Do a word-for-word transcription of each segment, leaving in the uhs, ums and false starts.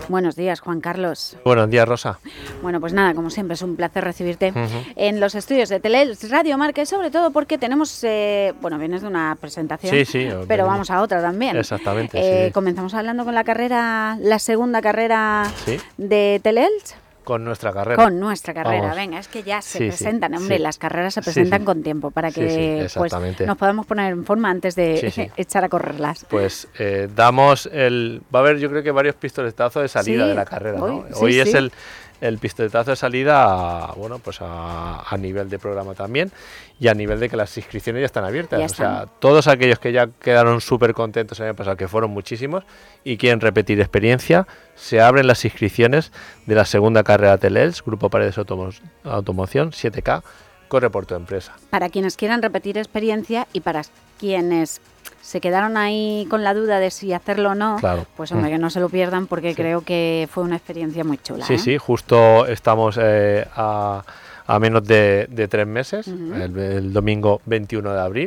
Buenos días, Juan Carlos. Buenos días, Rosa. Bueno, pues nada, como siempre, es un placer recibirte Uh-huh. en los estudios de Teleelch Radio Marca y sobre todo porque tenemos, eh, bueno, vienes de una presentación, Sí, sí, pero venimos. vamos a otra también. Exactamente, Eh, sí. Comenzamos hablando con la carrera, la segunda carrera Sí. de Teleelch. Con nuestra carrera. Con nuestra carrera, Vamos. venga, es que ya se Sí, sí, presentan, hombre, sí. las carreras se Sí, presentan sí. con tiempo para Sí, que sí, pues, exactamente. nos podamos poner en forma antes de Sí, sí. echar a correrlas. Pues eh, damos el... Va a haber, yo creo que varios pistoletazos de salida Sí, de la carrera, ¿no? hoy, sí, Hoy es sí. el, el pistoletazo de salida, a, bueno, pues a, a nivel de programa también y a nivel de que las inscripciones ya están abiertas. Ya o sea, están. todos aquellos que ya quedaron súper contentos el año pasado, que fueron muchísimos, y quieren repetir experiencia, se abren las inscripciones de la segunda carrera Teleelch, Grupo Paredes Automo- Automoción, siete K, corre por tu empresa. Para quienes quieran repetir experiencia y para quienes se quedaron ahí con la duda de si hacerlo o no, Claro. pues hombre, Mm. que no se lo pierdan porque Sí. creo que fue una experiencia muy chula. Sí, ¿eh? sí, justo estamos eh, a, a menos de, de tres meses, Ujú. el, el domingo veintiuno de abril.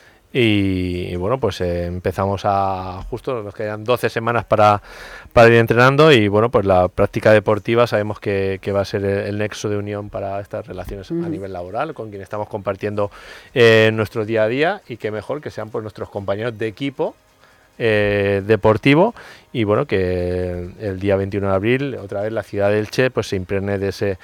Y, y bueno, pues eh, empezamos a, justo nos quedan doce semanas para, para ir entrenando y bueno, pues la práctica deportiva sabemos que, que va a ser el, el nexo de unión para estas relaciones Ujú. a nivel laboral, con quien estamos compartiendo eh, nuestro día a día y que mejor que sean pues nuestros compañeros de equipo eh, deportivo y bueno, que el día veintiuno de abril otra vez la ciudad de Elche pues se impregne de ese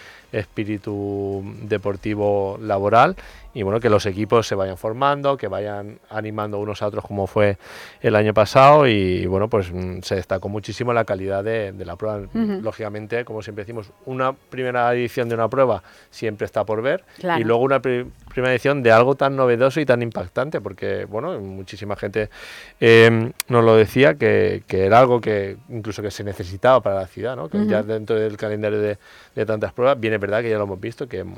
espíritu deportivo laboral y bueno, que los equipos se vayan formando, que vayan animando unos a otros como fue el año pasado y bueno, pues mm, se destacó muchísimo la calidad de, de la prueba. Ujú. Lógicamente, como siempre decimos, una primera edición de una prueba siempre está por ver Claro. y luego una pri- primera edición de algo tan novedoso y tan impactante, porque bueno, muchísima gente eh, nos lo decía que, que era algo que incluso que se necesitaba para la ciudad, ¿no? Que Ujú. ya dentro del calendario de, de tantas pruebas, bien es verdad que ya lo hemos visto, que mm,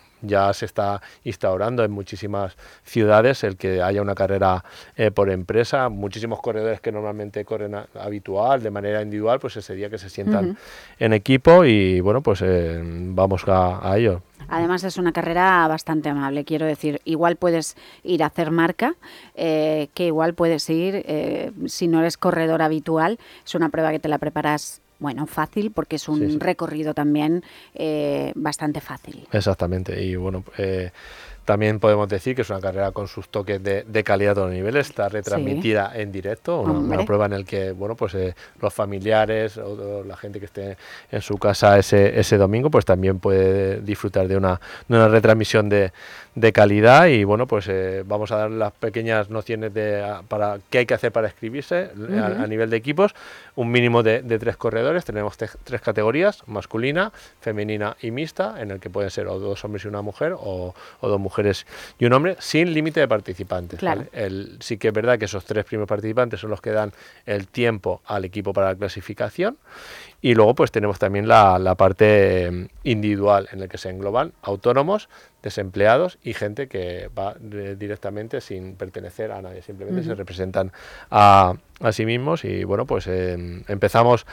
ya se está instaurando en muchísimas ciudades el que haya una carrera eh, por empresa, muchísimos corredores que normalmente corren a- habitual, de manera individual, pues ese día que se sientan Ujú. en equipo y bueno, pues eh, vamos a, a ello. Además es una carrera bastante amable, quiero decir, igual puedes ir a hacer marca, eh, que igual puedes ir, eh, si no eres corredor habitual, es una prueba que te la preparas, bueno, fácil, porque es un Sí, sí. recorrido también eh, bastante fácil. Exactamente, y bueno, eh, también podemos decir que es una carrera con sus toques de, de calidad a todos los niveles, está retransmitida en directo, una, Hombre. una prueba en la que bueno, pues eh, los familiares o, o la gente que esté en su casa ese, ese domingo, pues también puede disfrutar de una, de una retransmisión de, de calidad y bueno, pues eh, vamos a dar las pequeñas nociones de a- para qué hay que hacer para inscribirse Ujú. a, a nivel de equipos, un mínimo de, de tres corredores, tenemos te- tres categorías, masculina, femenina y mixta, en el que pueden ser o dos hombres y una mujer o, o dos mujeres y un hombre, sin límite de participantes. Claro. ¿vale? El, sí que es verdad que esos tres primeros participantes son los que dan el tiempo al equipo para la clasificación y luego pues tenemos también la, la parte eh, individual en la que se engloban autónomos, desempleados y gente que va de- directamente sin pertenecer a nadie, simplemente Ujú. se representan a, a sí mismos y bueno, pues eh, empezamos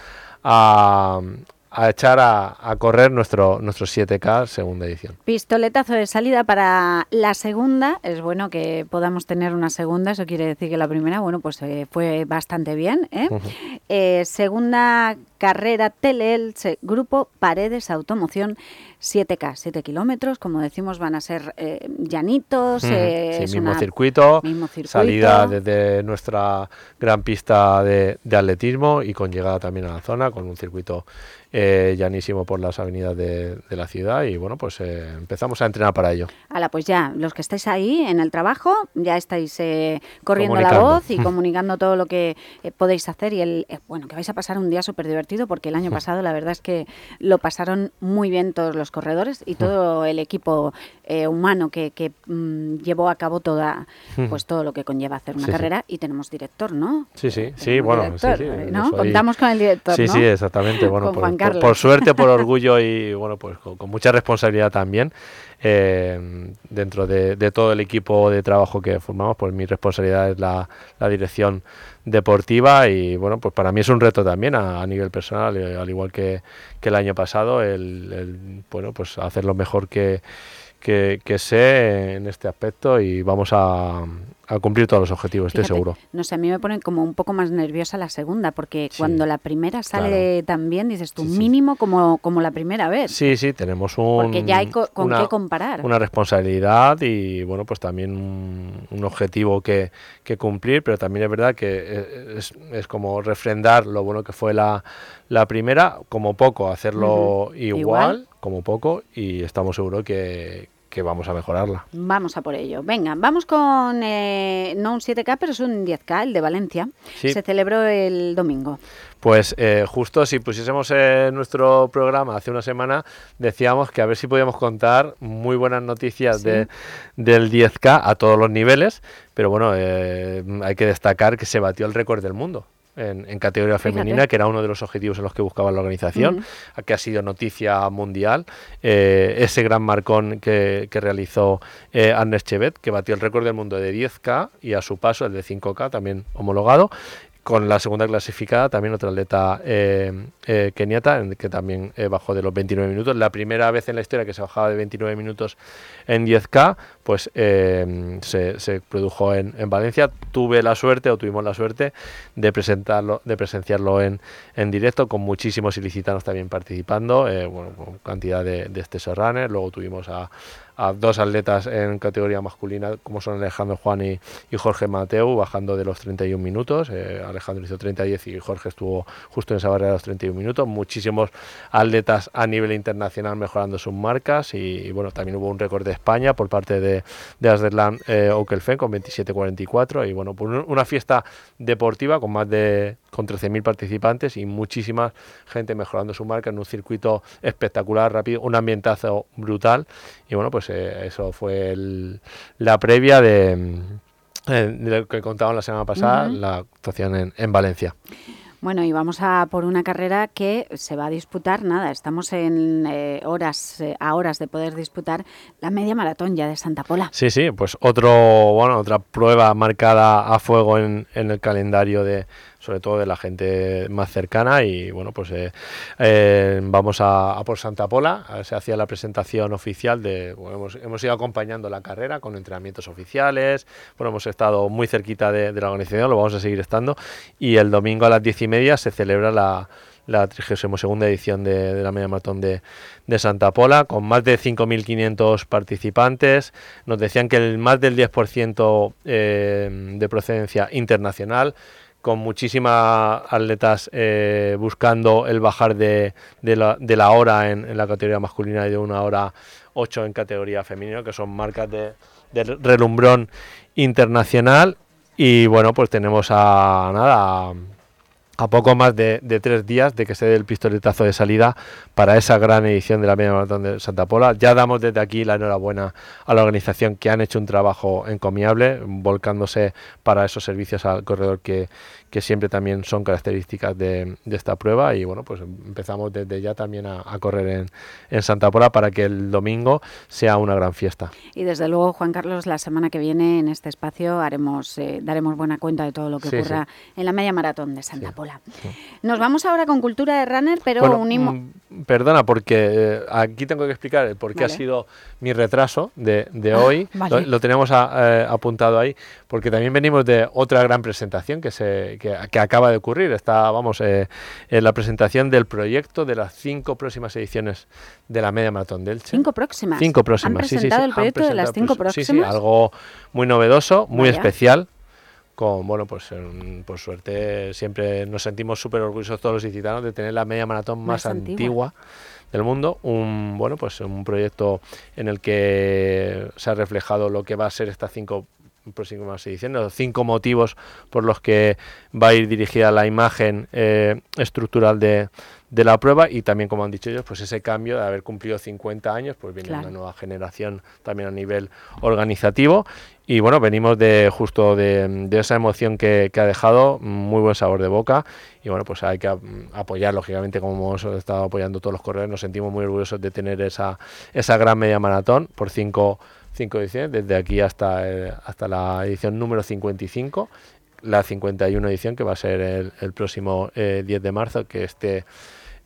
a, a echar a, a correr nuestro, nuestro siete K segunda edición. Pistoletazo de salida para la segunda. Es bueno que podamos tener una segunda. Eso quiere decir que la primera, bueno, pues eh, fue bastante bien. ¿eh? Ujú. Eh, segunda carrera Teleelch, Grupo Paredes Automoción, siete K, siete kilómetros. Como decimos, van a ser eh, llanitos. Ujú. eh, Sí, es mismo una- circuito, mismo circuito. salida desde nuestra gran pista de, de atletismo y con llegada también a la zona, con un circuito eh, llanísimo por las avenidas de, de la ciudad y bueno, pues eh, empezamos a entrenar para ello. Ala, pues ya, los que estáis ahí en el trabajo, ya estáis eh, corriendo la Comunicando. voz y comunicando todo lo que eh, podéis hacer y el eh, bueno, que vais a pasar un día súper divertido porque el año pasado la verdad es que lo pasaron muy bien todos los corredores y todo el equipo eh, humano que, que mm, llevó a cabo toda pues todo lo que conlleva hacer una Sí, sí. carrera y tenemos director, ¿no? Sí, sí, sí, Tenemos bueno, director, sí, sí, eh, yo ¿no? soy- Contamos con el director, Sí, ¿no? sí, exactamente. Bueno, Con por, Juan por- Carlos. por suerte, por orgullo y bueno, pues con, con mucha responsabilidad también eh, dentro de, de todo el equipo de trabajo que formamos, pues mi responsabilidad es la, la dirección deportiva y bueno, pues para mí es un reto también a, a nivel personal, eh, al igual que, que el año pasado, el, el, bueno, pues hacer lo mejor que que, que sé en este aspecto y vamos a, a cumplir todos los objetivos, Fíjate, estoy seguro. No sé, a mí me pone como un poco más nerviosa la segunda, porque Sí, cuando la primera sale claro. tan bien, dices tú, Sí, sí. mínimo como, como la primera vez. Sí, sí, tenemos un, Porque ya hay co- con una, qué comparar. una responsabilidad y bueno, pues también un, un objetivo que, que cumplir, pero también es verdad que es, es como refrendar lo bueno que fue la, la primera, como poco, hacerlo Ujú. igual, Igual. como poco, y estamos seguros que, que vamos a mejorarla. Vamos a por ello. Venga, vamos con, eh, no un siete K, pero es un diez K, el de Valencia. Sí. Se celebró el domingo. Pues eh, justo si pusiésemos en nuestro programa hace una semana, decíamos que a ver si podíamos contar muy buenas noticias Sí. de, del diez K a todos los niveles, pero bueno, eh, hay que destacar que se batió el récord del mundo en, en categoría Fíjate. femenina, que era uno de los objetivos en los que buscaba la organización, Ujú. que ha sido noticia mundial, eh, ese gran marcón que, que realizó eh, Agnes Chevet, que batió el récord del mundo de diez K y a su paso el de cinco K también homologado, con la segunda clasificada también otra atleta eh, eh, keniata, en que también eh, bajó de los veintinueve minutos. La primera vez en la historia que se bajaba de veintinueve minutos en diez K, pues eh, se, se produjo en, en Valencia. Tuve la suerte, o tuvimos la suerte, de presentarlo, de presenciarlo en, en directo, con muchísimos ilicitanos también participando, eh, bueno, con cantidad de, de exceso runners. Luego tuvimos a, a dos atletas en categoría masculina, como son Alejandro Juan y, y Jorge Mateu, bajando de los treinta y un minutos. Eh, Alejandro hizo treinta y diez y Jorge estuvo justo en esa barrera de los treinta y un minutos. Muchísimos atletas a nivel internacional mejorando sus marcas y, y bueno, también hubo un récord de España por parte de, de Asderlan eh, Okelfen con veintisiete cuarenta y cuatro y bueno, pues una fiesta deportiva con más de con trece mil participantes y muchísima gente mejorando su marca en un circuito espectacular, rápido, un ambientazo brutal y bueno, pues eh, eso fue el, la previa de, eh, de lo que contaban la semana pasada, Ujú. la actuación en, en Valencia. Bueno, y vamos a por una carrera que se va a disputar, nada, estamos en eh, horas, eh, a horas de poder disputar la media maratón ya de Santa Pola. Sí, sí, pues otro, bueno, otra prueba marcada a fuego en, en el calendario de, sobre todo de la gente más cercana y bueno, pues eh, eh, vamos a, a por Santa Pola. Se hacía la presentación oficial de, bueno, hemos, hemos ido acompañando la carrera con entrenamientos oficiales, bueno, hemos estado muy cerquita de, de la organización, lo vamos a seguir estando y el domingo a las diez y media se celebra la la trigésima segunda edición de, de la media maratón de, de Santa Pola, con más de cinco mil quinientos participantes. Nos decían que el más del diez por ciento eh, de procedencia internacional, con muchísimas atletas eh, buscando el bajar de, de, la, de la hora en, en la categoría masculina y de una hora ocho en categoría femenina, que son marcas de, de relumbrón internacional. Y bueno, pues tenemos a nada... A, a poco más de, de tres días de que se dé el pistoletazo de salida para esa gran edición de la media maratón de Santa Pola. Ya damos desde aquí la enhorabuena a la organización, que han hecho un trabajo encomiable, volcándose para esos servicios al corredor que, que siempre también son características de, de esta prueba. Y bueno, pues empezamos desde ya también a, a correr en, en Santa Pola para que el domingo sea una gran fiesta. Y desde luego, Juan Carlos, la semana que viene en este espacio haremos eh, daremos buena cuenta de todo lo que Sí, ocurra sí. en la media maratón de Santa Sí. Pola. Nos vamos ahora con cultura de runner, pero Bueno, unimos... mm, perdona, porque eh, aquí tengo que explicar el por qué Vale. ha sido mi retraso de, de hoy. vale. Lo, lo tenemos a- eh, apuntado ahí, porque también venimos de otra gran presentación que se que, que acaba de ocurrir. Está, vamos, eh, en la presentación del proyecto de las cinco próximas ediciones de la media maratón de Elche. Cinco próximas. Cinco próximas, ¿Han sí, sí, sí. presentado el Han proyecto de las presentado cinco el- sí, sí, próximas? algo muy novedoso, muy Vaya. especial. Con, bueno, pues eh, por suerte siempre nos sentimos súper orgullosos todos los ilicitanos de tener la media maratón más, Más antigua. antigua del mundo. Un, bueno, pues un proyecto en el que se ha reflejado lo que va a ser estas cinco próximas ediciones, los cinco motivos por los que va a ir dirigida la imagen eh, estructural de, de la prueba y también, como han dicho ellos, pues ese cambio de haber cumplido cincuenta años, pues viene Claro. una nueva generación también a nivel organizativo. Y bueno, venimos de justo de, de esa emoción que, que ha dejado, muy buen sabor de boca. Y bueno, pues hay que mm, apoyar, lógicamente, como hemos estado apoyando todos los corredores. Nos sentimos muy orgullosos de tener esa, esa gran media maratón por cinco, cinco ediciones, desde aquí hasta, eh, hasta la edición número cincuenta y cinco, la cincuenta y una edición que va a ser el, el próximo eh, diez de marzo, que este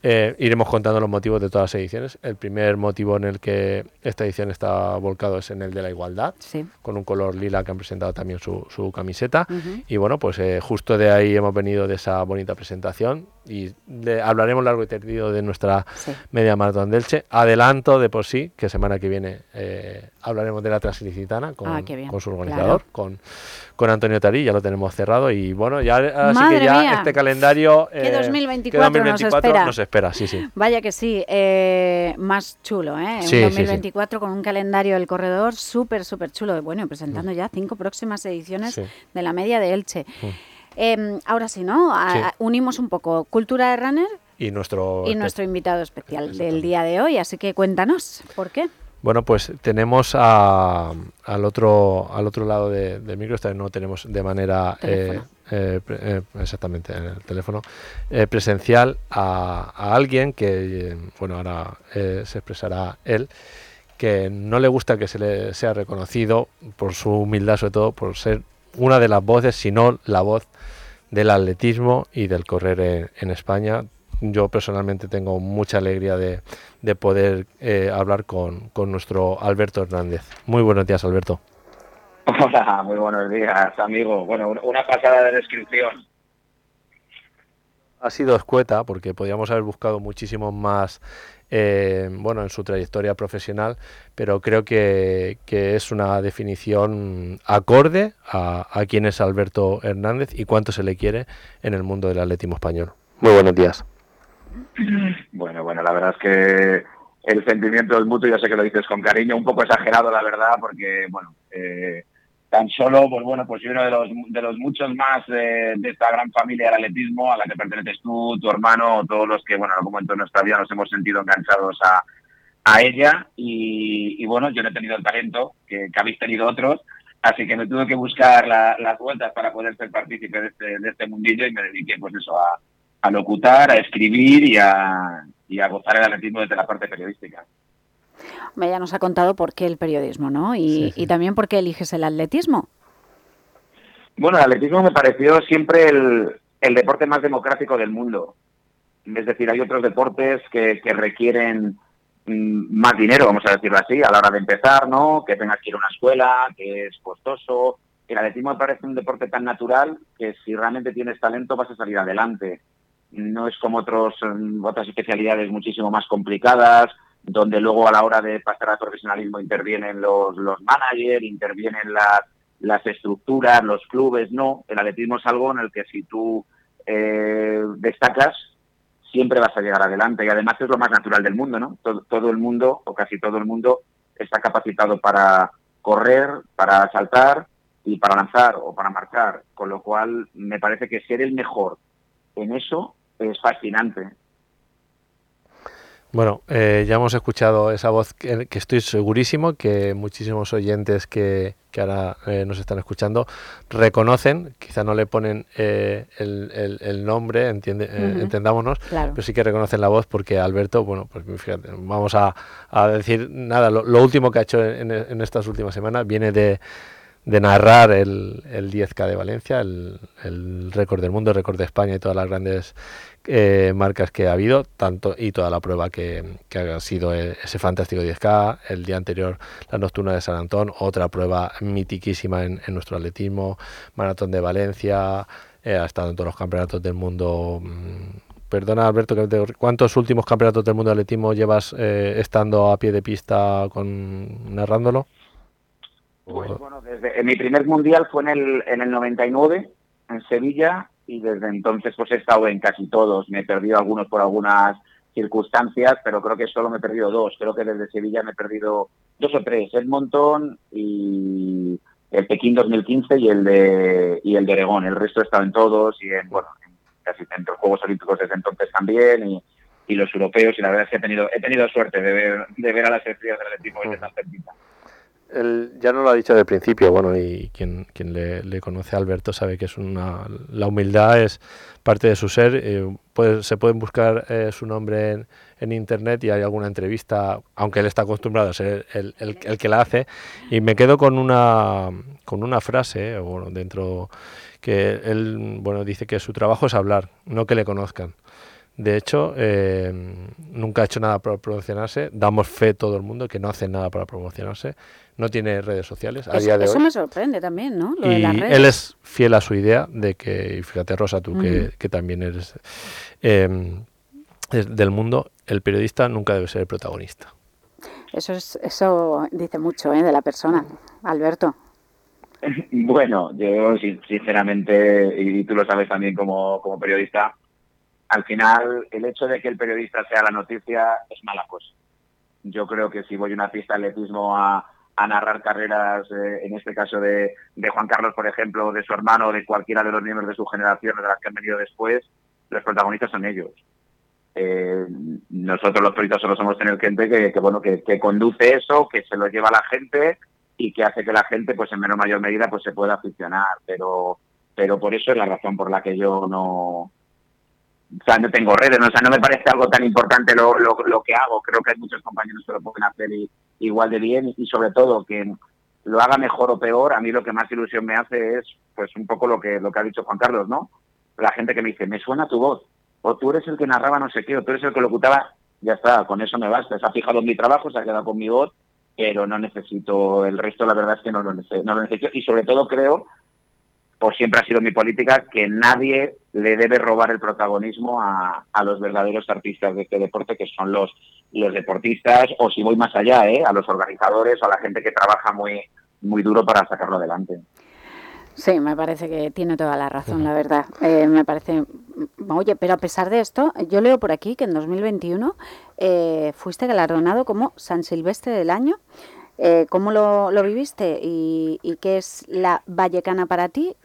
Eh, iremos contando los motivos de todas las ediciones. El primer motivo en el que esta edición está volcado es en el de la igualdad, sí. con un color lila que han presentado también su, su camiseta. Uh-huh. Y bueno, pues eh, justo de ahí hemos venido de esa bonita presentación y de, hablaremos largo y tendido de nuestra sí. media maratón de Elche. Adelanto de por sí que semana que viene eh, hablaremos de la Transilicitana con, ah, con su organizador, claro. con, con Antonio Tarí, ya lo tenemos cerrado y bueno, ya así Madre que ya mía. este calendario eh, que dos mil veinticuatro, que dos mil veinticuatro nos espera. Nos espera, sí, sí. Vaya que sí, eh, más chulo, ¿eh? Sí, un dos mil veinticuatro sí, sí. con un calendario del corredor súper, súper chulo. Bueno, presentando sí. ya cinco próximas ediciones sí. de la media de Elche. Sí. Eh, ahora sí, ¿no? A, sí. a, unimos un poco cultura de runner y nuestro, y nuestro invitado especial del día de hoy. Así que cuéntanos, ¿por qué? Bueno, pues tenemos a, al otro al otro lado del de micro, esta vez no tenemos de manera eh, eh, eh, exactamente en el teléfono eh, presencial a, a alguien que, eh, bueno, ahora eh, se expresará él, que no le gusta que se le sea reconocido por su humildad, sobre todo por ser una de las voces, si no la voz del atletismo y del correr en, en España. Yo personalmente tengo mucha alegría de, de poder eh, hablar con, con nuestro Alberto Hernández. Muy buenos días, Alberto. Hola, muy buenos días, amigo. Bueno, una pasada de descripción. Ha sido escueta porque podíamos haber buscado muchísimo más eh, bueno, en su trayectoria profesional, pero creo que, que es una definición acorde a, a quién es Alberto Hernández y cuánto se le quiere en el mundo del atletismo español. Muy buenos días. Bueno, bueno, la verdad es que el sentimiento del mutuo, yo sé que lo dices con cariño, un poco exagerado, la verdad, porque, bueno, eh, tan solo, pues bueno, pues soy uno de los, de los muchos más eh, de esta gran familia del atletismo a la que perteneces tú, tu hermano, todos los que, bueno, en algún momento de nuestra vida nos hemos sentido enganchados a, a ella y, y, bueno, yo no he tenido el talento que, que habéis tenido otros, así que me tuve que buscar la, las vueltas para poder ser partícipe de este, de este mundillo y me dediqué, pues eso, a a locutar, a escribir y a, y a gozar el atletismo desde la parte periodística. Ya nos ha contado por qué el periodismo, ¿no? Y, sí, sí. y también por qué eliges el atletismo. Bueno, el atletismo me pareció siempre el, el deporte más democrático del mundo. Es decir, hay otros deportes que, que requieren mmm, más dinero, vamos a decirlo así, a la hora de empezar, ¿no? Que tengas que ir a una escuela, que es costoso. El atletismo me parece un deporte tan natural que si realmente tienes talento vas a salir adelante. No es como otros otras especialidades muchísimo más complicadas, donde luego a la hora de pasar al profesionalismo intervienen los, los managers, intervienen las, las estructuras, los clubes. No, el atletismo es algo en el que si tú eh, destacas, siempre vas a llegar adelante y además es lo más natural del mundo, ¿no? Todo, todo el mundo, o casi todo el mundo, está capacitado para correr, para saltar y para lanzar o para marcar, con lo cual me parece que ser el mejor en eso es fascinante. Bueno, eh, ya hemos escuchado esa voz que, que estoy segurísimo que muchísimos oyentes que, que ahora eh, nos están escuchando reconocen, quizá no le ponen eh, el, el, el nombre, entiende, eh, uh-huh. entendámonos, claro. pero sí que reconocen la voz porque Alberto, bueno, pues fíjate, vamos a, a decir nada, lo, lo último que ha hecho en, en estas últimas semanas viene de de narrar el, el diez K de Valencia, el, el récord del mundo, el récord de España y todas las grandes eh, marcas que ha habido, tanto y toda la prueba que, que ha sido ese fantástico diez K, el día anterior la nocturna de San Antón, otra prueba mitiquísima en, en nuestro atletismo, maratón de Valencia, eh, ha estado en todos los campeonatos del mundo. Perdona, Alberto, ¿cuántos últimos campeonatos del mundo de atletismo llevas eh, estando a pie de pista con narrándolo? Pues bueno, desde en mi primer mundial fue en el en el noventa y nueve en Sevilla y desde entonces pues he estado en casi todos. Me he perdido algunos por algunas circunstancias, pero creo que solo me he perdido dos. Creo que desde Sevilla me he perdido dos o tres, Edmonton y el Pekín dos mil quince y el de y el de Oregón. El resto he estado en todos y en bueno en casi en los Juegos Olímpicos desde entonces también y, y los europeos y la verdad es que he tenido he tenido suerte de ver de ver a las estrellas del atletismo desde tan cerquita. Él ya nos lo ha dicho de principio, bueno, y quien, quien le, le conoce a Alberto sabe que es una la humildad es parte de su ser. Eh, puede, se pueden buscar eh, su nombre en, en internet y hay alguna entrevista, aunque él está acostumbrado a ser el, el, el que la hace, y me quedo con una con una frase, bueno, dentro que él bueno dice que su trabajo es hablar, no que le conozcan. De hecho, eh, nunca ha hecho nada para promocionarse. Damos fe todo el mundo que no hace nada para promocionarse. No tiene redes sociales a eso, día de eso hoy. me sorprende también, ¿no? Lo y de las redes. Él es fiel a su idea de que, y fíjate Rosa, tú uh-huh. que, que también eres eh, del mundo, el periodista nunca debe ser el protagonista. Eso es, eso dice mucho, ¿eh? De la persona, Alberto. Bueno, yo sinceramente, y tú lo sabes también como, como periodista, al final el hecho de que el periodista sea la noticia es mala cosa. Yo creo que si voy a una pista de atletismo a, a narrar carreras, eh, en este caso de, de Juan Carlos, por ejemplo, de su hermano, de cualquiera de los miembros de su generación, de las que han venido después, los protagonistas son ellos. Eh, nosotros los periodistas solo somos tener gente que, que bueno que, que conduce eso, que se lo lleva a la gente y que hace que la gente, pues en menor o mayor medida, pues se pueda aficionar. Pero, pero por eso es la razón por la que yo no... O sea, no tengo redes, ¿no? O sea, no me parece algo tan importante lo, lo, lo que hago. Creo que hay muchos compañeros que lo pueden hacer y, igual de bien y sobre todo que lo haga mejor o peor. A mí lo que más ilusión me hace es pues un poco lo que lo que ha dicho Juan Carlos, ¿no? La gente que me dice, me suena tu voz, o tú eres el que narraba no sé qué, o tú eres el que locutaba, ya está, con eso me basta. Se ha fijado en mi trabajo, se ha quedado con mi voz, pero no necesito el resto, la verdad es que no lo necesito. No lo necesito. Y sobre todo creo, pues siempre ha sido mi política, que nadie le debe robar el protagonismo a, a los verdaderos artistas de este deporte, que son los, los deportistas, o si voy más allá, ¿eh? A los organizadores o a la gente que trabaja muy, muy duro para sacarlo adelante. Sí, me parece que tiene toda la razón, la verdad. Eh, me parece... Oye, pero a pesar de esto, yo leo por aquí que en dos mil veintiuno eh, fuiste galardonado como San Silvestre del Año. Eh, ¿Cómo lo, lo viviste y, y qué es la Vallecana para ti?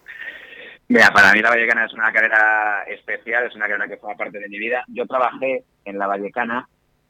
Mira, para mí la Vallecana es una carrera especial, es una carrera que forma parte de mi vida. Yo trabajé en la Vallecana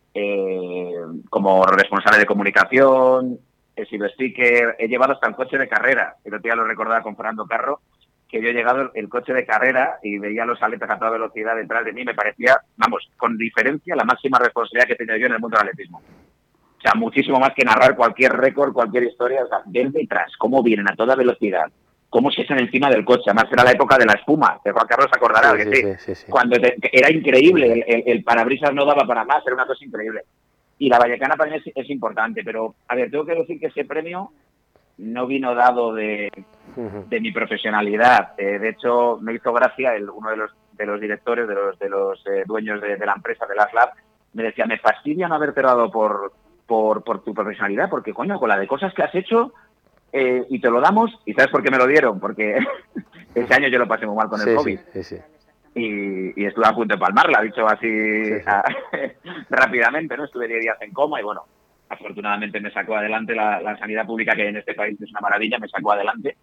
eh, como responsable de comunicación, he sido sticker, he llevado hasta el coche de carrera. El otro día lo recordaba con Fernando Carro, que yo he llegado el coche de carrera y veía los aletas a toda velocidad detrás de mí. Me parecía, vamos, con diferencia, la máxima responsabilidad que he tenido yo en el mundo del atletismo. O sea, muchísimo más que narrar cualquier récord, cualquier historia. O sea, ver detrás cómo vienen a toda velocidad, cómo se echan encima del coche. Además era la época de la espuma, que Juan Carlos se acordará, sí, que sí, sí, sí, sí. Cuando te, era increíble, el, el, el parabrisas no daba para más, era una cosa increíble. Y la Vallecana para mí es, es importante, pero, a ver, tengo que decir que ese premio no vino dado de, de mi profesionalidad. Eh, de hecho, me hizo gracia el, uno de los, de los directores, de los, de los eh, dueños de, de la empresa, de las Lab, me decía, me fastidia no haberte dado por, por, por tu profesionalidad, porque, coño, con la de cosas que has hecho, eh, y te lo damos, ¿y sabes por qué me lo dieron? Porque ese año yo lo pasé muy mal con el sí, COVID. Sí, sí, sí. Y, y estuve a punto de palmarla, dicho así sí, sí. A, rápidamente, ¿no? Estuve diez días en coma y, bueno, afortunadamente me sacó adelante la, la sanidad pública, que en este país es una maravilla, me sacó adelante.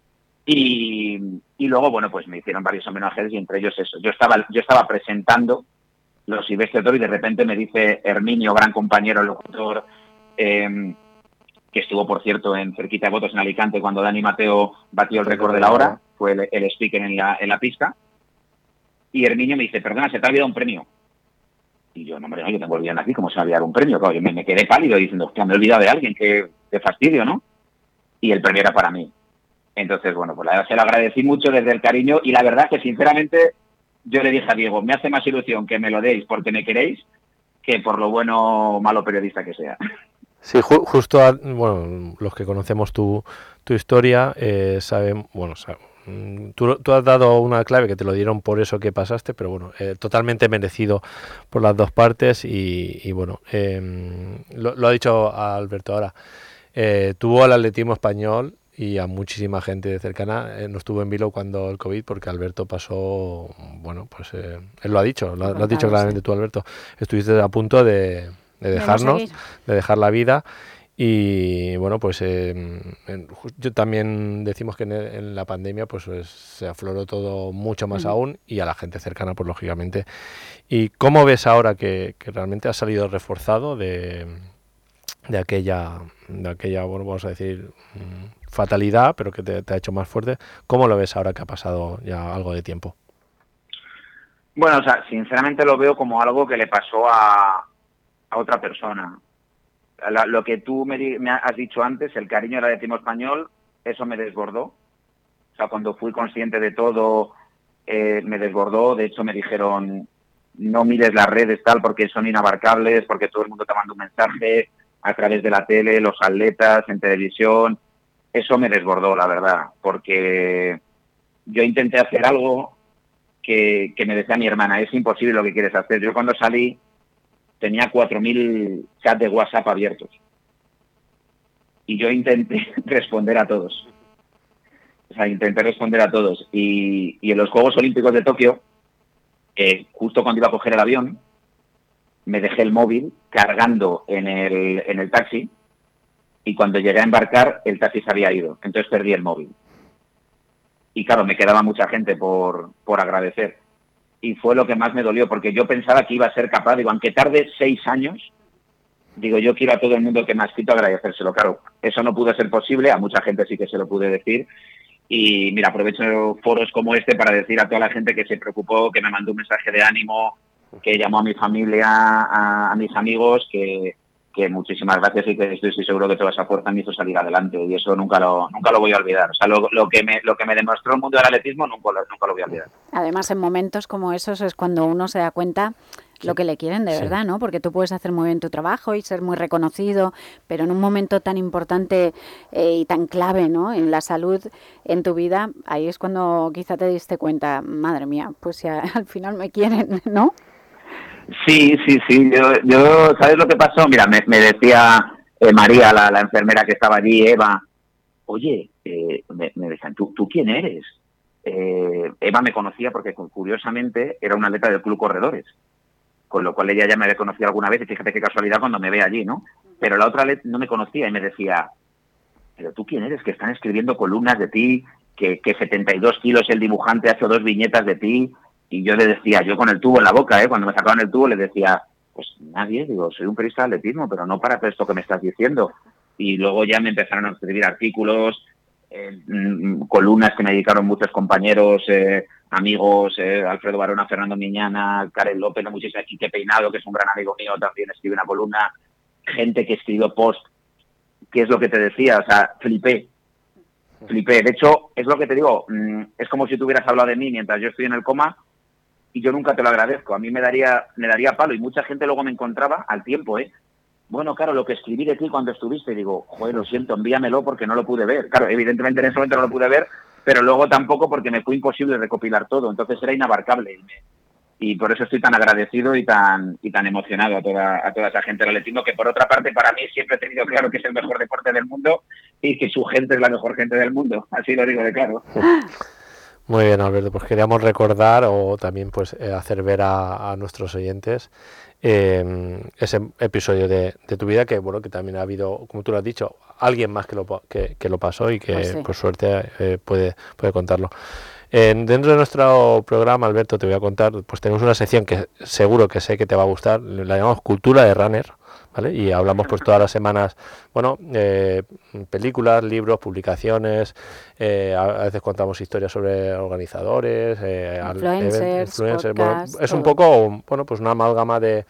Y, y luego, bueno, pues me hicieron varios homenajes y entre ellos eso. Yo estaba, yo estaba presentando los Silvestre Toro y de repente me dice Herminio, gran compañero, locutor, eh, que estuvo, por cierto, en cerquita de Botos, en Alicante, cuando Dani Mateo batió el récord de la hora, fue el, el speaker en la, en la pista. Y Herminio me dice, perdona, se te ha olvidado un premio. Y yo, no, hombre, no, yo tengo olvidado aquí, ¿cómo se me ha olvidado un premio? Claro, yo me, me quedé pálido diciendo, hostia, me he olvidado de alguien, qué, qué fastidio, ¿no? Y el premio era para mí. Entonces, bueno, pues la verdad se lo agradecí mucho desde el cariño y la verdad que, sinceramente, yo le dije a Diego, me hace más ilusión que me lo deis porque me queréis que por lo bueno o malo periodista que sea. Sí, ju justo, a, bueno, los que conocemos tu, tu historia, eh, saben, bueno, saben, Tú, tú has dado una clave que te lo dieron por eso que pasaste, pero bueno, eh, totalmente merecido por las dos partes y, y bueno, eh, lo, lo ha dicho Alberto ahora, eh, tuvo al atletismo español y a muchísima gente cercana, eh, no estuvo en vilo cuando el COVID porque Alberto pasó, bueno, pues eh, él lo ha dicho, lo, lo has dicho claramente tú, Alberto, estuviste a punto de, de dejarnos, de dejar la vida. Y bueno, pues eh, en, yo también decimos que en, en la pandemia pues, pues se afloró todo mucho más uh-huh. aún y a la gente cercana, pues lógicamente. ¿Y cómo ves ahora que, que realmente has salido reforzado de, de aquella, de aquella, bueno, vamos a decir, fatalidad, pero que te, te ha hecho más fuerte? ¿Cómo lo ves ahora que ha pasado ya algo de tiempo? Bueno, o sea, sinceramente lo veo como algo que le pasó a, a otra persona. La, lo que tú me, me has dicho antes, el cariño del atletismo español, eso me desbordó. O sea, cuando fui consciente de todo, eh, me desbordó. De hecho, me dijeron, no mires las redes tal porque son inabarcables, porque todo el mundo te manda un mensaje a través de la tele, los atletas, en televisión. Eso me desbordó, la verdad, porque yo intenté hacer algo que, que me decía mi hermana, es imposible lo que quieres hacer. Yo cuando salí tenía cuatro mil chats de WhatsApp abiertos y yo intenté responder a todos. O sea, intenté responder a todos. Y, y en los Juegos Olímpicos de Tokio, eh, justo cuando iba a coger el avión, me dejé el móvil cargando en el, en el taxi y cuando llegué a embarcar, el taxi se había ido. Entonces perdí el móvil. Y claro, me quedaba mucha gente por, por agradecer. Y fue lo que más me dolió, porque yo pensaba que iba a ser capaz, digo, aunque tarde seis años, digo, yo quiero a todo el mundo que me ha escrito agradecérselo. Claro, eso no pudo ser posible, a mucha gente sí que se lo pude decir. Y mira, aprovecho foros como este para decir a toda la gente que se preocupó, que me mandó un mensaje de ánimo, que llamó a mi familia, a, a mis amigos, que, que muchísimas gracias y que estoy, estoy seguro que toda esa fuerza me hizo salir adelante y eso nunca lo nunca lo voy a olvidar. O sea, lo, lo que me lo que me demostró el mundo del atletismo nunca lo, nunca lo voy a olvidar. Además, en momentos como esos es cuando uno se da cuenta lo que le quieren de Sí. verdad, ¿no? Porque tú puedes hacer muy bien tu trabajo y ser muy reconocido, pero en un momento tan importante eh, y tan clave, ¿no? En la salud, en tu vida, ahí es cuando quizá te diste cuenta, madre mía, pues si a- al final me quieren, ¿no? Sí, sí, sí. Yo, yo ¿sabes lo que pasó? Mira, me, me decía eh, María, la, la enfermera que estaba allí, Eva, oye, eh, me, me decían, ¿tú, ¿tú quién eres? Eh, Eva me conocía porque curiosamente era una atleta del Club Corredores, con lo cual ella ya me había conocido alguna vez y fíjate qué casualidad cuando me ve allí, ¿no? Pero la otra atleta no me conocía y me decía, ¿pero tú quién eres? Que están escribiendo columnas de ti, que, que setenta y dos kilos el dibujante ha hecho dos viñetas de ti. Y yo le decía, yo con el tubo en la boca, ¿eh? Cuando me sacaban el tubo, le decía, pues nadie, digo, soy un periodista de atletismo, pero no para esto que me estás diciendo. Y luego ya me empezaron a escribir artículos, eh, columnas que me dedicaron muchos compañeros, eh, amigos, eh, Alfredo Barona, Fernando Miñana, Karen López, no muchísimo, Quique Peinado, que es un gran amigo mío, también escribe una columna, gente que escribió post, que es lo que te decía, o sea, flipé, flipé. De hecho, es lo que te digo, es como si tú hubieras hablado de mí mientras yo estoy en el coma y yo nunca te lo agradezco. A mí me daría, me daría palo y mucha gente luego me encontraba al tiempo, ¿eh? Bueno, claro, lo que escribí de ti cuando estuviste, y digo, joder, lo siento, envíamelo porque no lo pude ver. Claro, evidentemente en ese momento no lo pude ver, pero luego tampoco porque me fue imposible recopilar todo, entonces era inabarcable. Y, me, y por eso estoy tan agradecido y tan y tan emocionado a toda, a toda esa gente del atletismo, que por otra parte para mí siempre he tenido claro que es el mejor deporte del mundo y que su gente es la mejor gente del mundo, así lo digo de claro. Muy bien, Alberto, pues queríamos recordar o también pues eh, hacer ver a, a nuestros oyentes eh, ese episodio de, de tu vida que bueno que también ha habido, como tú lo has dicho, alguien más que lo que, que lo pasó y que Pues sí. por suerte eh, puede puede contarlo. Eh, dentro de nuestro programa, Alberto, te voy a contar, pues tenemos una sección que seguro que sé que te va a gustar, la llamamos Cultura de Runner, ¿vale? Y hablamos pues todas las semanas, bueno, eh, películas, libros, publicaciones, eh, a veces contamos historias sobre organizadores, eh, Influencers, event, influencers, bueno, podcasts, es un todo. poco, bueno, pues una amalgama de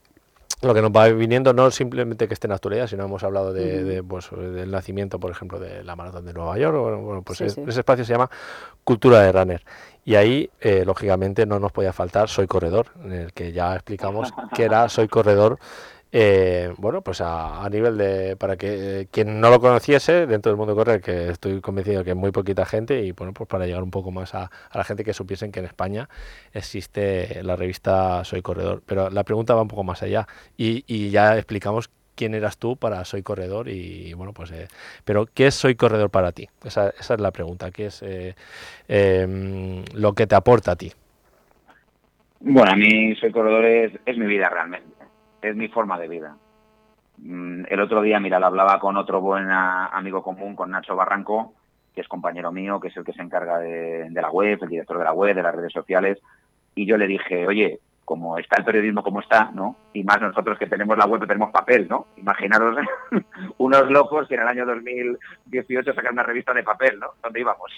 lo que nos va viniendo, no simplemente que esté en actualidad, sino hemos hablado de, Ujú. de, pues, del nacimiento, por ejemplo, de la maratón de Nueva York. Bueno, bueno, pues Sí, es- sí. ese espacio se llama Cultura de Runner. Y ahí, eh, lógicamente, no nos podía faltar Soy Corredor, en el que ya explicamos qué era Soy Corredor. Eh, bueno, pues a, a nivel de, para que eh, quien no lo conociese dentro del mundo correr, que estoy convencido que es muy poquita gente, y bueno, pues para llegar un poco más a, a la gente que supiesen que en España existe la revista Soy Corredor. Pero la pregunta va un poco más allá y, y ya explicamos quién eras tú para Soy Corredor y bueno, pues eh, pero ¿qué es Soy Corredor para ti? Esa, esa es la pregunta, ¿qué es eh, eh, lo que te aporta a ti? Bueno, a mí Soy Corredor es, es mi vida realmente, es mi forma de vida. El otro día, mira, lo hablaba con otro buen amigo común, con Nacho Barranco, que es compañero mío, que es el que se encarga de, de la web, el director de la web, de las redes sociales, y yo le dije, oye, como está el periodismo como está, ¿no? Y más nosotros que tenemos la web, que tenemos papel, ¿no? Imaginaros unos locos que en el año dos mil dieciocho sacan una revista de papel, ¿no? ¿Dónde íbamos?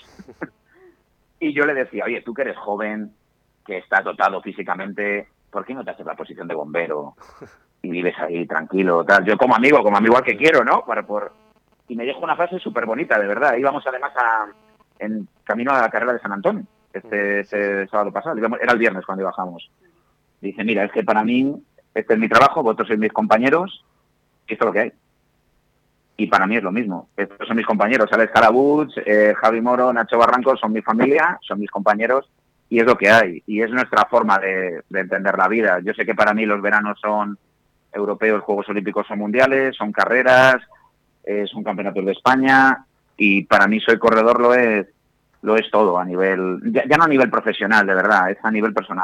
Y yo le decía, oye, tú que eres joven, que estás dotado físicamente, ¿por qué no te haces la posición de bombero? Y vives ahí tranquilo, tal. Yo como amigo, como amigo al que quiero, ¿no? Para por... Y me dijo una frase súper bonita, de verdad. Íbamos además a, en camino a la carrera de San Antón, este, este sábado pasado. Íbamos, era el viernes cuando bajamos. Dice, mira, es que para mí este es mi trabajo, vosotros sois mis compañeros, y esto es lo que hay. Y para mí es lo mismo. Estos son mis compañeros, Alex Carabuch, eh, Javi Moro, Nacho Barranco, son mi familia, son mis compañeros, y es lo que hay. Y es nuestra forma de, de entender la vida. Yo sé que para mí los veranos son europeos, Juegos Olímpicos o Mundiales, son carreras, eh, son campeonatos de España, y para mí Soy Corredor lo es, lo es todo a nivel, ya, ya no a nivel profesional, de verdad, es a nivel personal.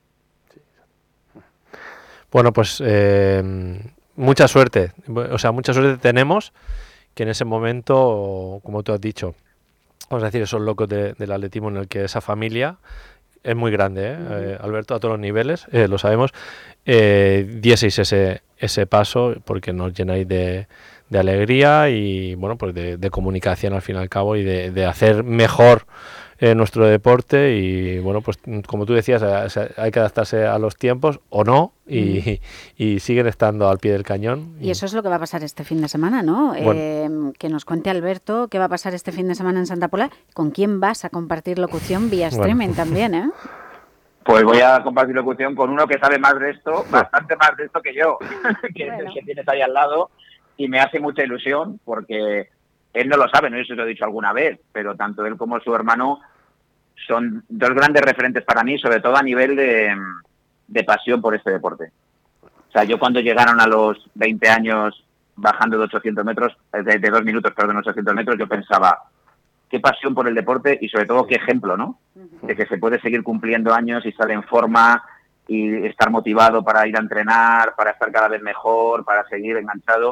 Bueno, pues eh, mucha suerte, o sea, mucha suerte tenemos que en ese momento, como tú has dicho, vamos a decir, esos locos de, del atletismo en el que esa familia es muy grande, ¿eh? Uh-huh. eh, Alberto, a todos los niveles, eh, lo sabemos, eh, dieseis ese, ese paso porque nos llenáis de, de alegría y, bueno, pues de, de comunicación al fin y al cabo y de, de hacer mejor eh, nuestro deporte y, bueno, pues como tú decías, hay que adaptarse a los tiempos o no y, uh-huh. y siguen estando al pie del cañón. Y eso es lo que va a pasar este fin de semana, ¿no? Bueno. Eh, que nos cuente Alberto qué va a pasar este fin de semana en Santa Pola, con quién vas a compartir locución vía streaming bueno. también, ¿eh? Pues voy a compartir locución con uno que sabe más de esto, bastante más de esto que yo, que bueno. es el que tienes ahí al lado, y me hace mucha ilusión porque él no lo sabe, no sé si lo he dicho alguna vez, pero tanto él como su hermano son dos grandes referentes para mí, sobre todo a nivel de, de pasión por este deporte. O sea, yo cuando llegaron a los veinte años bajando de ochocientos metros, de, de dos minutos, perdón, ochocientos metros, yo pensaba, qué pasión por el deporte y sobre todo qué ejemplo, ¿no? De que se puede seguir cumpliendo años y estar en forma y estar motivado para ir a entrenar, para estar cada vez mejor, para seguir enganchado.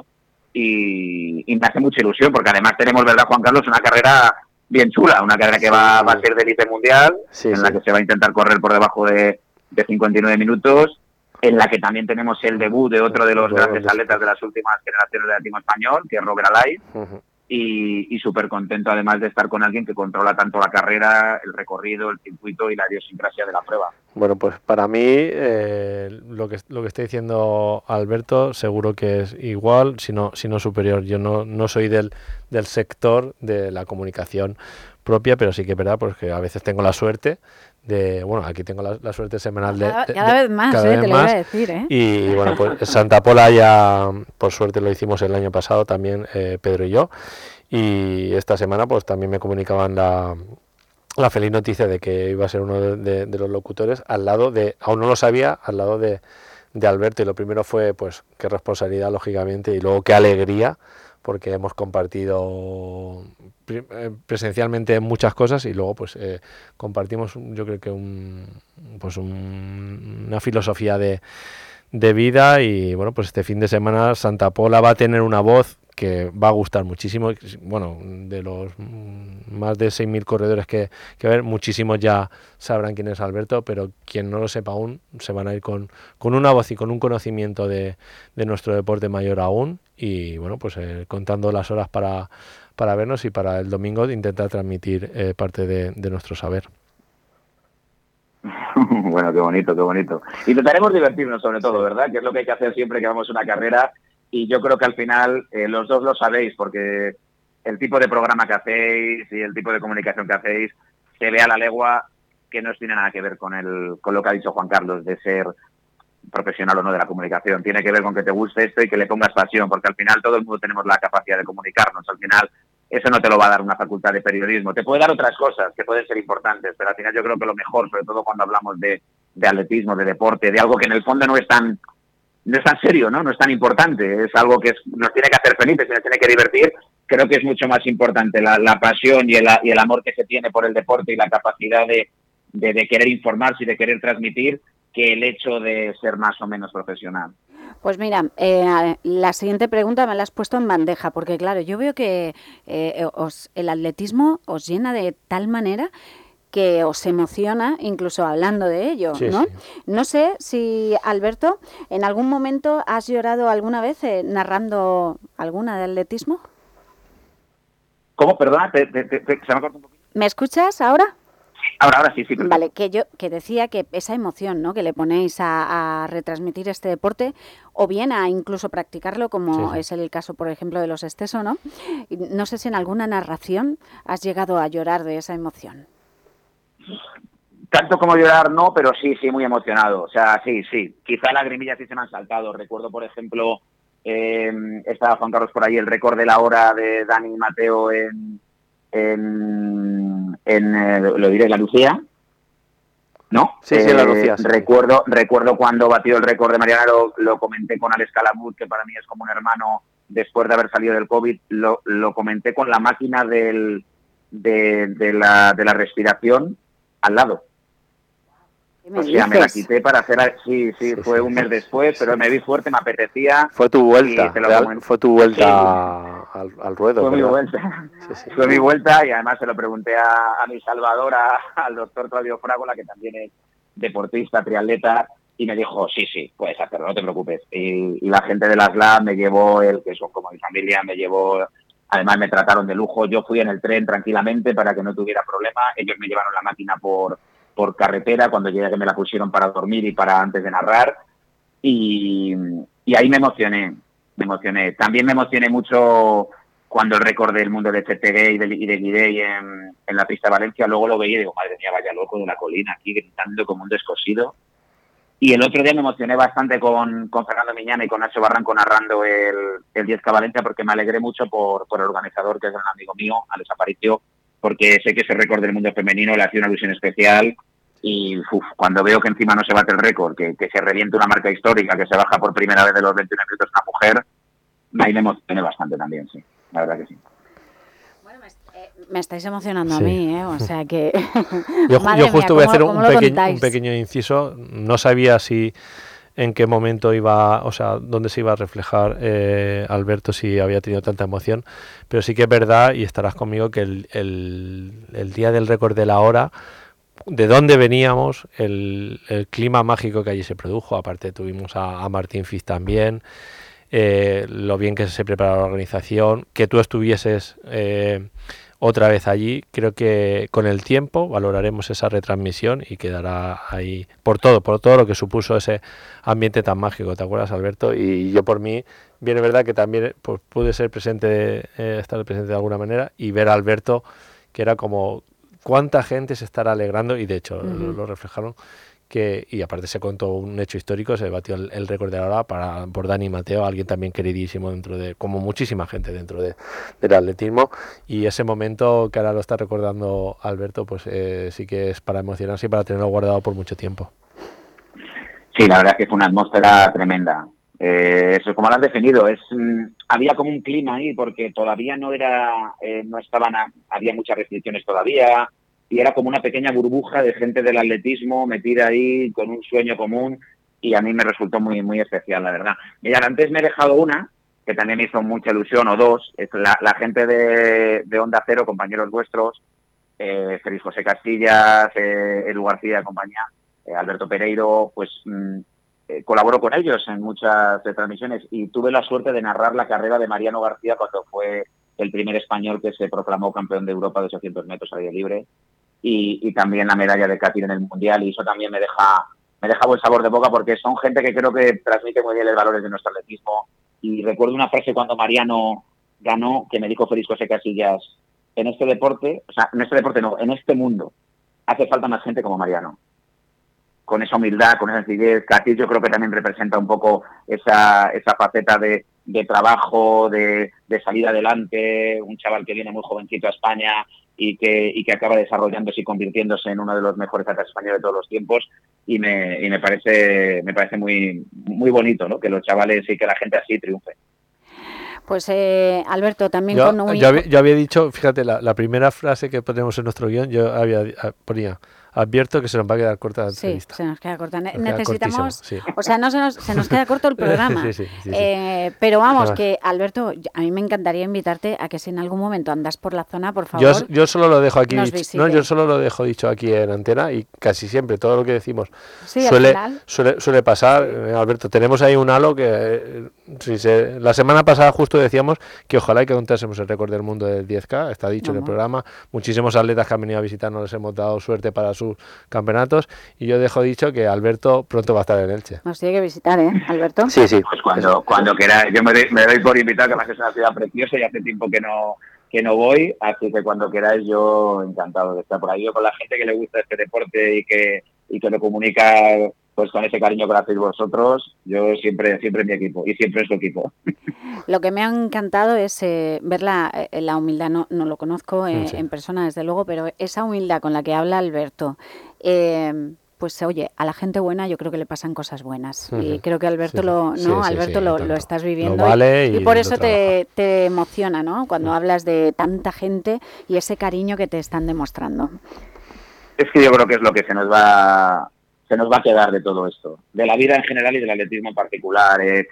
Y, y me hace mucha ilusión porque además tenemos, ¿verdad, Juan Carlos?, una carrera bien chula, una carrera que sí. va, va a ser de élite mundial, sí, en sí. la que se va a intentar correr por debajo de, de cincuenta y nueve minutos, en la que también tenemos el debut de otro de los bueno, grandes atletas de las últimas generaciones del atletismo español, que es Robert Alay, uh-huh. y, y súper contento además de estar con alguien que controla tanto la carrera, el recorrido, el circuito y la idiosincrasia de la prueba. Bueno, pues para mí eh, lo que lo que está diciendo Alberto seguro que es igual, si no, si no superior. Yo no, no soy del, del sector de la comunicación propia, pero sí que es verdad porque a veces tengo la suerte de, bueno, aquí tengo la, la suerte semanal de... Cada, de, cada de, vez más, cada eh, vez te más. lo iba a decir, ¿eh? Y bueno, pues Santa Pola ya, por suerte lo hicimos el año pasado también, eh, Pedro y yo, y esta semana pues también me comunicaban la... la feliz noticia de que iba a ser uno de, de, de los locutores al lado de, aún no lo sabía, al lado de, de Alberto, y lo primero fue pues qué responsabilidad lógicamente y luego qué alegría porque hemos compartido presencialmente muchas cosas y luego pues eh, compartimos yo creo que un, pues un, una filosofía de, de vida y bueno pues este fin de semana Santa Pola va a tener una voz que va a gustar muchísimo. Bueno, de los más de seis mil corredores que, que ver, muchísimos ya sabrán quién es Alberto, pero quien no lo sepa aún, se van a ir con, con una voz y con un conocimiento de, de nuestro deporte mayor aún, y bueno, pues eh, contando las horas para, para vernos y para el domingo intentar transmitir eh, parte de, de nuestro saber. Bueno, qué bonito, qué bonito. Intentaremos divertirnos sobre todo, ¿verdad? Que es lo que hay que hacer siempre que vamos a una carrera. Y yo creo que al final eh, los dos lo sabéis, porque el tipo de programa que hacéis y el tipo de comunicación que hacéis se ve a la legua que no tiene nada que ver con el con lo que ha dicho Juan Carlos de ser profesional o no de la comunicación. Tiene que ver con que te guste esto y que le pongas pasión, porque al final todo el mundo tenemos la capacidad de comunicarnos. Al final eso no te lo va a dar una facultad de periodismo. Te puede dar otras cosas que pueden ser importantes, pero al final yo creo que lo mejor, sobre todo cuando hablamos de, de atletismo, de deporte, de algo que en el fondo no es tan... no es tan serio, ¿no? No es tan importante, es algo que es, nos tiene que hacer felices, nos tiene que divertir. Creo que es mucho más importante la, la pasión y el, y el amor que se tiene por el deporte y la capacidad de, de, de querer informarse y de querer transmitir que el hecho de ser más o menos profesional. Pues mira, eh, la siguiente pregunta me la has puesto en bandeja, porque claro, yo veo que eh, os, el atletismo os llena de tal manera que os emociona incluso hablando de ello, sí, ¿no? Sí. No sé si, Alberto, ¿en algún momento has llorado alguna vez eh, narrando alguna de atletismo? ¿Cómo? Perdona, te, te, te, se me ha cortado un poquito. ¿Me escuchas ahora? Ahora, ahora sí, sí. Perfecto. Vale, que yo que decía que esa emoción, ¿no?, que le ponéis a, a retransmitir este deporte, o bien a incluso practicarlo, como sí, sí. es el caso, por ejemplo, de los Esteso, ¿no? No sé si en alguna narración has llegado a llorar de esa emoción. tanto como llorar no, pero sí, sí, muy emocionado. O sea, sí, sí. Quizá lagrimillas sí se me han saltado. Recuerdo, por ejemplo, eh, estaba Juan Carlos por ahí, el récord de la hora de Dani y Mateo en, en, en eh, lo diré, la Lucía. ¿No? Sí, sí, eh, la Lucía. Sí. Recuerdo, recuerdo cuando batió el récord de Mariana, lo, lo comenté con Alex Calamut, que para mí es como un hermano después de haber salido del COVID, lo, lo comenté con la máquina del, de, de, la, de la respiración al lado. ¿Qué me O sea, dices? me la quité para hacer... Sí, sí, Sí, fue sí, un mes sí. después, pero me vi fuerte, me apetecía. Fue tu vuelta, y te lo real, comenté. fue tu vuelta Sí. al, al ruedo, Fue mi ¿verdad? vuelta. Sí, sí. Fue mi vuelta y además se lo pregunté a, a mi salvador, a, al doctor Claudio Frágola, que también es deportista, triatleta, y me dijo, sí, sí, puedes hacerlo, no te preocupes. Y, y la gente de las L A B me llevó, el que son como mi familia, me llevó, además me trataron de lujo. Yo fui en el tren tranquilamente para que no tuviera problema. Ellos me llevaron la máquina por, por carretera, cuando llegué me la pusieron para dormir y para antes de narrar. Y, y ahí me emocioné, me emocioné. También me emocioné mucho cuando el récord del mundo de F T G y de, y de Guidey en, en la pista de Valencia, luego lo veía y digo, madre mía, vaya loco de la colina, aquí gritando como un descosido. Y el otro día me emocioné bastante con, con Fernando Miñana y con Nacho Barranco narrando el, el diez K Valencia, porque me alegré mucho por, por el organizador, que es un amigo mío, Alex Aparicio, porque sé que ese récord del mundo femenino le hacía una ilusión especial. Y uf, cuando veo que encima no se bate el récord, que, que se reviente una marca histórica, que se baja por primera vez de los veintiuno minutos una mujer, ahí me emocioné bastante también, sí, la verdad que sí. Bueno, me, eh, me estáis emocionando Sí. a mí, ¿eh? O sea que... Yo, Madre yo justo mía, voy a ¿cómo- hacer un cómo lo pequeño, contáis? un pequeño inciso. No sabía si en qué momento iba, o sea, dónde se iba a reflejar eh, Alberto, si había tenido tanta emoción, pero sí que es verdad, y estarás conmigo, que el, el, el día del récord de la hora, de dónde veníamos, el, el clima mágico que allí se produjo, aparte tuvimos a, a Martín Fis también, eh, lo bien que se preparó la organización, que tú estuvieses eh, otra vez allí, creo que con el tiempo valoraremos esa retransmisión y quedará ahí por todo, por todo lo que supuso ese ambiente tan mágico, ¿te acuerdas, Alberto? Y yo por mí, bien es verdad que también pues, pude ser presente, eh, estar presente de alguna manera y ver a Alberto, que era como cuánta gente se estará alegrando, y de hecho uh-huh. lo, lo reflejaron, que y aparte se contó un hecho histórico, se batió el, el récord de la hora para, por Dani y Mateo, alguien también queridísimo dentro de, como muchísima gente dentro de, del atletismo, y ese momento que ahora lo está recordando Alberto, pues eh, sí que es para emocionarse y para tenerlo guardado por mucho tiempo. Sí, la verdad es que fue una atmósfera tremenda. Eh, eso, como lo has definido, es mmm, había como un clima ahí porque todavía no era, eh, no estaban, a, había muchas restricciones todavía y era como una pequeña burbuja de gente del atletismo metida ahí con un sueño común y a mí me resultó muy muy especial, la verdad. Mira, antes me he dejado una que también me hizo mucha ilusión, o dos, es la, la gente de, de Onda Cero, compañeros vuestros, eh, Félix José Castillas, eh, Edu García, compañía, eh, Alberto Pereiro, pues mmm, eh, colaboro con ellos en muchas eh, transmisiones y tuve la suerte de narrar la carrera de Mariano García cuando fue el primer español que se proclamó campeón de Europa de ochocientos metros al aire libre y, y también la medalla de Katy en el Mundial, y eso también me deja me deja buen sabor de boca porque son gente que creo que transmite muy bien los valores de nuestro atletismo. Y recuerdo una frase cuando Mariano ganó que me dijo Félix José Casillas: en este deporte, o sea, en este deporte no, en este mundo hace falta más gente como Mariano. Con esa humildad, con esa sencillez. Katy yo creo que también representa un poco esa, esa faceta de, de trabajo, de, de salir adelante, un chaval que viene muy jovencito a España y que, y que acaba desarrollándose y convirtiéndose en uno de los mejores atletas españoles de todos los tiempos, y me, y me parece me parece muy, muy bonito, ¿no?, que los chavales y que la gente así triunfe. Pues eh, Alberto, también yo, con un... yo, había, yo había dicho, fíjate, la, la primera frase que ponemos en nuestro guión, yo había ponía: advierto que se nos va a quedar corta la entrevista. Sí, se nos queda corta. Nos Necesitamos, queda sí. o sea, no se nos, se nos queda corto el programa. sí, sí, sí, sí. Eh, pero vamos, que Alberto, a mí me encantaría invitarte a que si en algún momento andas por la zona, por favor. Yo, yo solo lo dejo aquí, dicho, no, yo solo lo dejo dicho aquí en antena, y casi siempre todo lo que decimos sí, suele, suele suele pasar. Eh, Alberto, tenemos ahí un halo que eh, si se, la semana pasada justo decíamos que ojalá y que contásemos el récord del mundo del diez K, está dicho no, en el programa. Muchísimos atletas que han venido a visitarnos les hemos dado suerte para sus campeonatos, y yo dejo dicho que Alberto pronto va a estar en Elche. Nos tiene que visitar, ¿eh, Alberto? Sí, sí, pues cuando, cuando quiera. Yo me doy, me doy por invitado, que además es una ciudad preciosa y hace tiempo que no que no voy, así que cuando queráis yo encantado de estar por ahí. Yo con la gente que le gusta este deporte y que y que lo comunica pues con ese cariño que lo hacéis vosotros, yo siempre siempre en mi equipo y siempre en su equipo. Lo que me ha encantado es eh, ver la, eh, la humildad, no, no lo conozco eh, sí. en persona desde luego, pero esa humildad con la que habla Alberto, eh, pues oye, a la gente buena yo creo que le pasan cosas buenas. Uh-huh. Y creo que Alberto sí, lo, ¿no? Sí, sí, Alberto sí, lo, lo estás viviendo. Lo vale y, y, y por y eso te, te emociona, ¿no? Cuando uh-huh. hablas de tanta gente y ese cariño que te están demostrando. Es que yo creo que es lo que se nos va, se nos va a quedar de todo esto. De la vida en general y del atletismo en particular. Eh.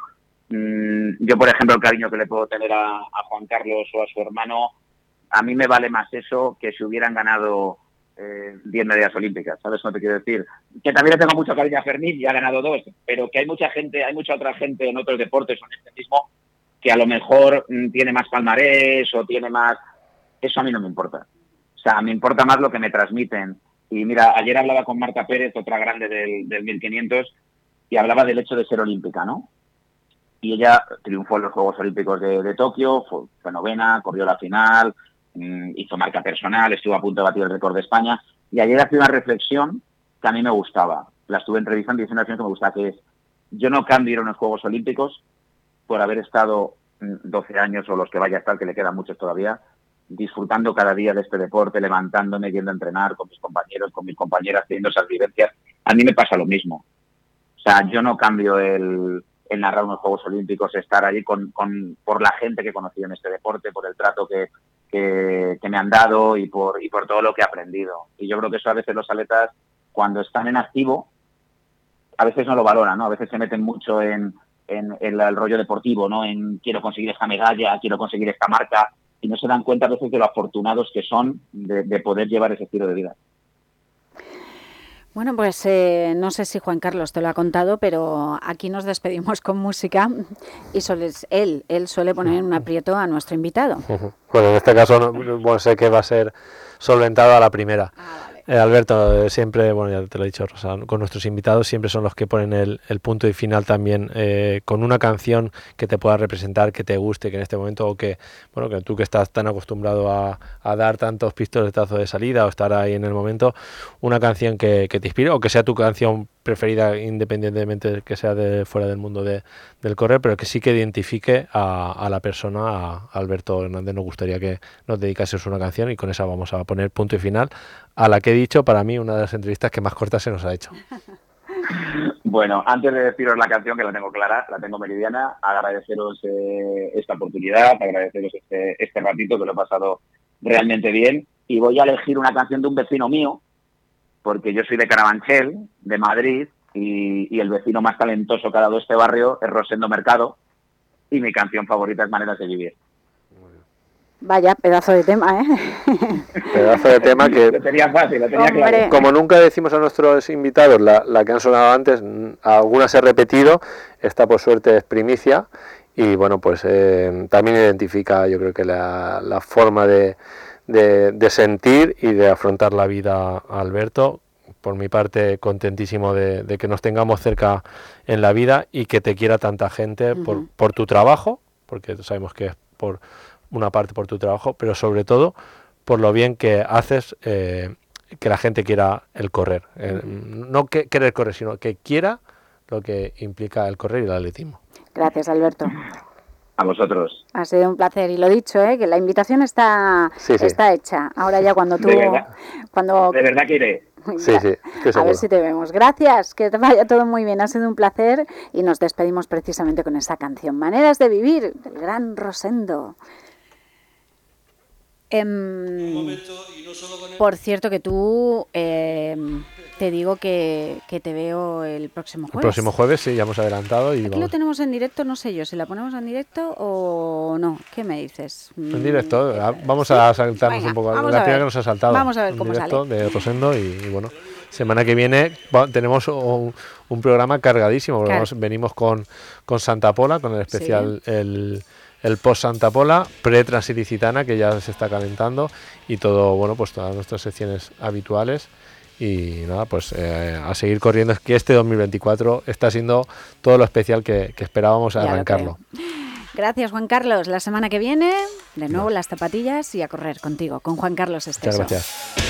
Yo, por ejemplo, el cariño que le puedo tener a, a Juan Carlos o a su hermano, a mí me vale más eso que si hubieran ganado eh, diez medallas olímpicas, ¿sabes lo que te quiero decir? Que también le tengo mucho cariño a Fermín y ha ganado dos, pero que hay mucha gente, hay mucha otra gente en otros deportes o en este mismo que a lo mejor mm, tiene más palmarés o tiene más... Eso a mí no me importa. O sea, me importa más lo que me transmiten. Y mira, ayer hablaba con Marta Pérez, otra grande del, del mil quinientos, y hablaba del hecho de ser olímpica, ¿no? Y ella triunfó en los Juegos Olímpicos de, de Tokio, fue, fue novena, corrió la final, mmm, hizo marca personal, estuvo a punto de batir el récord de España. Y ayer hacía una reflexión que a mí me gustaba. La estuve entrevistando y hice una reflexión que me gustaba, que es, yo no cambio ir a unos Juegos Olímpicos por haber estado doce años o los que vaya a estar, que le quedan muchos todavía, disfrutando cada día de este deporte, levantándome, yendo a entrenar con mis compañeros, con mis compañeras, teniendo esas vivencias. A mí me pasa lo mismo. O sea, yo no cambio el... el narrar unos Juegos Olímpicos, estar allí con, con por la gente que he conocido en este deporte, por el trato que, que, que me han dado y por, y por todo lo que he aprendido. Y yo creo que eso a veces los atletas, cuando están en activo, a veces no lo valoran, ¿no? A veces se meten mucho en, en, en el rollo deportivo, ¿no? En quiero conseguir esta medalla, quiero conseguir esta marca, y no se dan cuenta a veces de lo afortunados que son de, de poder llevar ese estilo de vida. Bueno, pues eh, no sé si Juan Carlos te lo ha contado, pero aquí nos despedimos con música y sueles, él, él suele poner un aprieto a nuestro invitado. Bueno, en este caso no, bueno, sé que va a ser solventado a la primera. Ah, vale. eh, Alberto, siempre, bueno, ya te lo he dicho, Rosa, con nuestros invitados siempre son los que ponen el, el punto y final también eh, con una canción que te pueda representar, que te guste, que en este momento, o que, bueno, que tú que estás tan acostumbrado a, a dar tantos pistoletazos de salida o estar ahí en el momento, una canción que, que te inspire o que sea tu canción preferida independientemente de que sea de fuera del mundo de, del correr, pero que sí que identifique a, a la persona, a Alberto Hernández. Nos gustaría que nos dedicases una canción y con esa vamos a poner punto y final a la que he dicho, para mí, una de las entrevistas que más cortas se nos ha hecho. Bueno, antes de deciros la canción, que la tengo clara, la tengo meridiana, agradeceros eh, esta oportunidad, agradeceros este, este ratito que lo he pasado realmente bien, y voy a elegir una canción de un vecino mío, porque yo soy de Carabanchel, de Madrid, y, y el vecino más talentoso que ha dado este barrio es Rosendo Mercado, y mi canción favorita es Maneras de Vivir. Vaya, pedazo de tema, ¿eh? Pedazo de tema que... Lo tenía fácil, lo tenía Hombre. claro. Como nunca decimos a nuestros invitados la, la que han sonado antes, algunas he repetido, esta por suerte es primicia, y bueno, pues eh, también identifica, yo creo que la, la forma de, de, de sentir y de afrontar la vida a Alberto. Por mi parte, contentísimo de, de que nos tengamos cerca en la vida y que te quiera tanta gente uh-huh. por, por tu trabajo, porque sabemos que es por una parte por tu trabajo, pero sobre todo por lo bien que haces, eh, que la gente quiera el correr. Eh, no que querer correr, sino que quiera lo que implica el correr y el atletismo. Gracias, Alberto. A vosotros. Ha sido un placer, y lo dicho, ¿eh? Que la invitación está, sí, sí. está hecha. Ahora ya cuando tú... De verdad, cuando... de verdad que iré. Sí, sí, a ver si te vemos. Gracias, que te vaya todo muy bien. Ha sido un placer y nos despedimos precisamente con esta canción, Maneras de Vivir, del gran Rosendo. Eh, por cierto, que tú eh, te digo que, que te veo el próximo jueves. El próximo jueves, sí, ya hemos adelantado. Y Aquí vamos. Lo tenemos en directo, no sé yo, si la ponemos en directo o no. ¿Qué me dices? En directo, vamos ¿Sí? a saltarnos Venga, un poco. La primera que nos ha saltado. Vamos a ver cómo directo sale. De Rosendo y, y bueno, semana que viene bueno, tenemos un, un programa cargadísimo. Claro. Vamos, venimos con, con Santa Pola, con el especial sí. el el post Santa Pola, pre-Transilicitana, que ya se está calentando, y todo, bueno, pues todas nuestras secciones habituales. Y nada, pues eh, a seguir corriendo. Es que este dos mil veinticuatro está siendo todo lo especial que, que esperábamos ya arrancarlo. Gracias, Juan Carlos. La semana que viene, de nuevo, las zapatillas y a correr contigo, con Juan Carlos Esteso. Muchas gracias.